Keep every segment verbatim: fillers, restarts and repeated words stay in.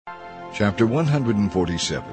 Chapter one hundred forty-seven.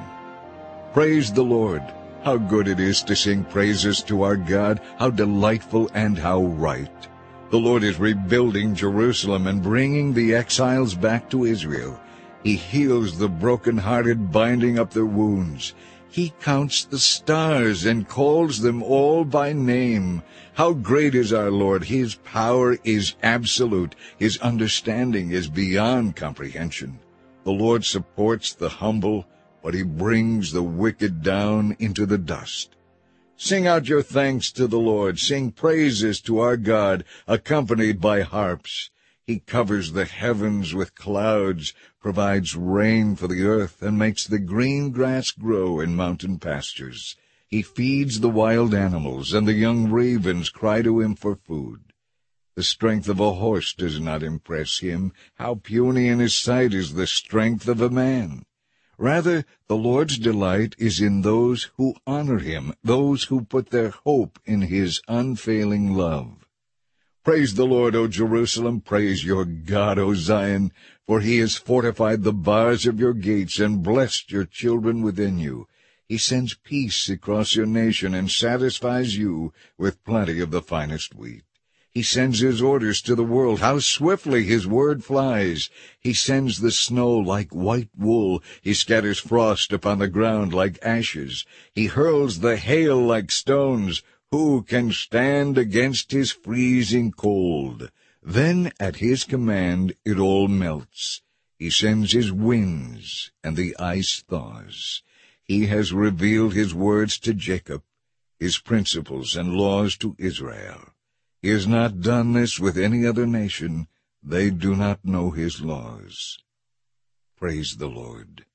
Praise the Lord! How good it is to sing praises to our God, how delightful and how right. The Lord is rebuilding Jerusalem and bringing the exiles back to Israel. He heals the broken-hearted, binding up their wounds. He counts the stars and calls them all by name. How great is our Lord! His power is absolute. His understanding is beyond comprehension. The Lord supports the humble, but he brings the wicked down into the dust. Sing out your thanks to the Lord. Sing praises to our God, accompanied by harps. He covers the heavens with clouds, provides rain for the earth, and makes the green grass grow in mountain pastures. He feeds the wild animals, and the young ravens cry to him for food. The strength of a horse does not impress him. How puny in his sight is the strength of a man! Rather, the Lord's delight is in those who honor him, those who put their hope in his unfailing love. Praise the Lord, O Jerusalem! Praise your God, O Zion! For he has fortified the bars of your gates and blessed your children within you. He sends peace across your nation and satisfies you with plenty of the finest wheat. He sends his orders to the world. How swiftly his word flies! He sends the snow like white wool. He scatters frost upon the ground like ashes. He hurls the hail like stones. Who can stand against his freezing cold? Then at his command it all melts. He sends his winds, and the ice thaws. He has revealed his words to Jacob, his principles and laws to Israel. He has not done this with any other nation. They do not know his laws. Praise the Lord.